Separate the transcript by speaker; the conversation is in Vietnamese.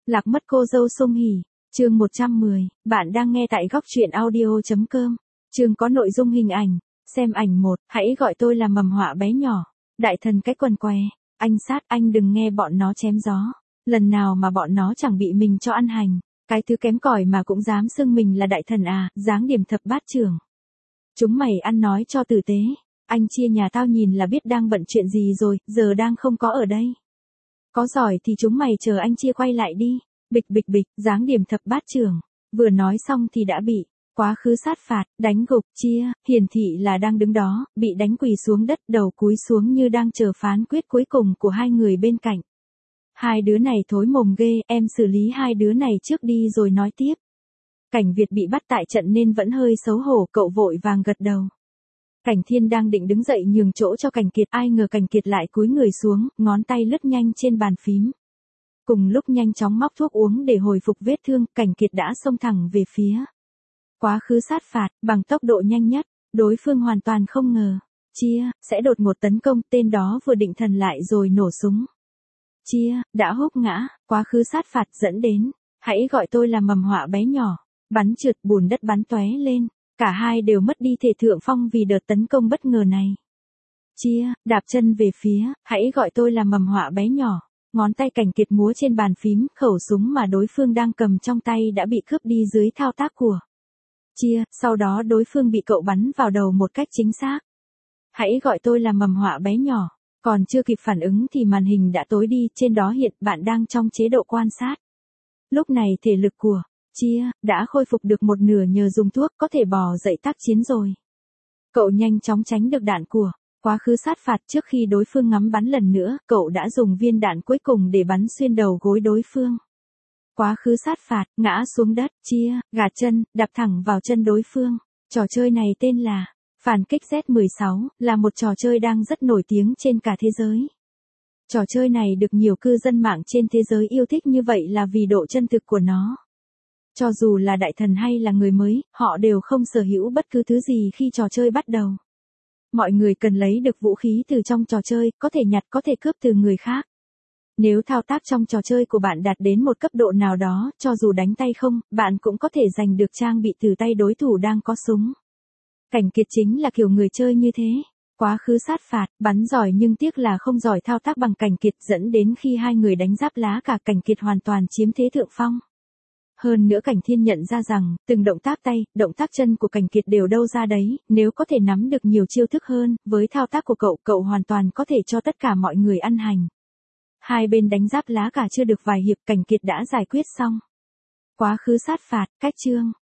Speaker 1: Lạc mất cô dâu Sung Hỉ, chương 110, bạn đang nghe tại góc truyện audio.com. Chương có nội dung hình ảnh, xem ảnh 1, hãy gọi tôi là mầm họa bé nhỏ. Đại thần cái quần què, anh sát anh đừng nghe bọn nó chém gió. Lần nào mà bọn nó chẳng bị mình cho ăn hành, cái thứ kém cỏi mà cũng dám xưng mình là đại thần à, dáng điểm thập bát trưởng. Chúng mày ăn nói cho tử tế, anh Chia nhà tao nhìn là biết đang bận chuyện gì rồi, giờ đang không có ở đây. Có giỏi thì chúng mày chờ anh Chia quay lại đi. Bịch bịch bịch, dáng điểm thập bát trưởng. Vừa nói xong thì đã bị quá khứ sát phạt, đánh gục. Chia, hiển thị là đang đứng đó, bị đánh quỳ xuống đất, đầu cúi xuống như đang chờ phán quyết cuối cùng của hai người bên cạnh. Hai đứa này thối mồm ghê, em xử lý hai đứa này trước đi rồi nói tiếp. Cảnh Việt bị bắt tại trận nên vẫn hơi xấu hổ, cậu vội vàng gật đầu. Cảnh Thiên đang định đứng dậy nhường chỗ cho Cảnh Kiệt, ai ngờ Cảnh Kiệt lại cúi người xuống, ngón tay lướt nhanh trên bàn phím. Cùng lúc nhanh chóng móc thuốc uống để hồi phục vết thương, Cảnh Kiệt đã xông thẳng về phía quá khứ sát phạt, bằng tốc độ nhanh nhất, đối phương hoàn toàn không ngờ. Chia, sẽ đột ngột tấn công, tên đó vừa định thần lại rồi nổ súng. Chia, đã húc ngã, quá khứ sát phạt dẫn đến, hãy gọi tôi là mầm họa bé nhỏ, bắn trượt bùn đất bắn tóe lên, cả hai đều mất đi thể thượng phong vì đợt tấn công bất ngờ này. Chia, đạp chân về phía, hãy gọi tôi là mầm họa bé nhỏ. Ngón tay Cảnh Kiệt múa trên bàn phím, khẩu súng mà đối phương đang cầm trong tay đã bị cướp đi dưới thao tác của Chia, sau đó đối phương bị cậu bắn vào đầu một cách chính xác. Hãy gọi tôi là mầm họa bé nhỏ. Còn chưa kịp phản ứng thì màn hình đã tối đi, trên đó hiện bạn đang trong chế độ quan sát. Lúc này thể lực của Chia đã khôi phục được một nửa nhờ dùng thuốc, có thể bò dậy tác chiến rồi. Cậu nhanh chóng tránh được đạn của quá khứ sát phạt. Trước khi đối phương ngắm bắn lần nữa, cậu đã dùng viên đạn cuối cùng để bắn xuyên đầu gối đối phương. Quá khứ sát phạt, ngã xuống đất. Chia, gạt chân, đạp thẳng vào chân đối phương. Trò chơi này tên là Phản kích Z16, là một trò chơi đang rất nổi tiếng trên cả thế giới. Trò chơi này được nhiều cư dân mạng trên thế giới yêu thích như vậy là vì độ chân thực của nó. Cho dù là đại thần hay là người mới, họ đều không sở hữu bất cứ thứ gì khi trò chơi bắt đầu. Mọi người cần lấy được vũ khí từ trong trò chơi, có thể nhặt, có thể cướp từ người khác. Nếu thao tác trong trò chơi của bạn đạt đến một cấp độ nào đó, cho dù đánh tay không, bạn cũng có thể giành được trang bị từ tay đối thủ đang có súng. Cảnh Kiệt chính là kiểu người chơi như thế. Quá khứ sát phạt, bắn giỏi nhưng tiếc là không giỏi thao tác bằng Cảnh Kiệt, dẫn đến khi hai người đánh giáp lá cả, Cảnh Kiệt hoàn toàn chiếm thế thượng phong. Hơn nữa Cảnh Thiên nhận ra rằng, từng động tác tay, động tác chân của Cảnh Kiệt đều đâu ra đấy, nếu có thể nắm được nhiều chiêu thức hơn, với thao tác của cậu hoàn toàn có thể cho tất cả mọi người ăn hành. Hai bên đánh giáp lá cả chưa được vài hiệp, Cảnh Kiệt đã giải quyết xong. Quá khứ sát phạt, cách chương.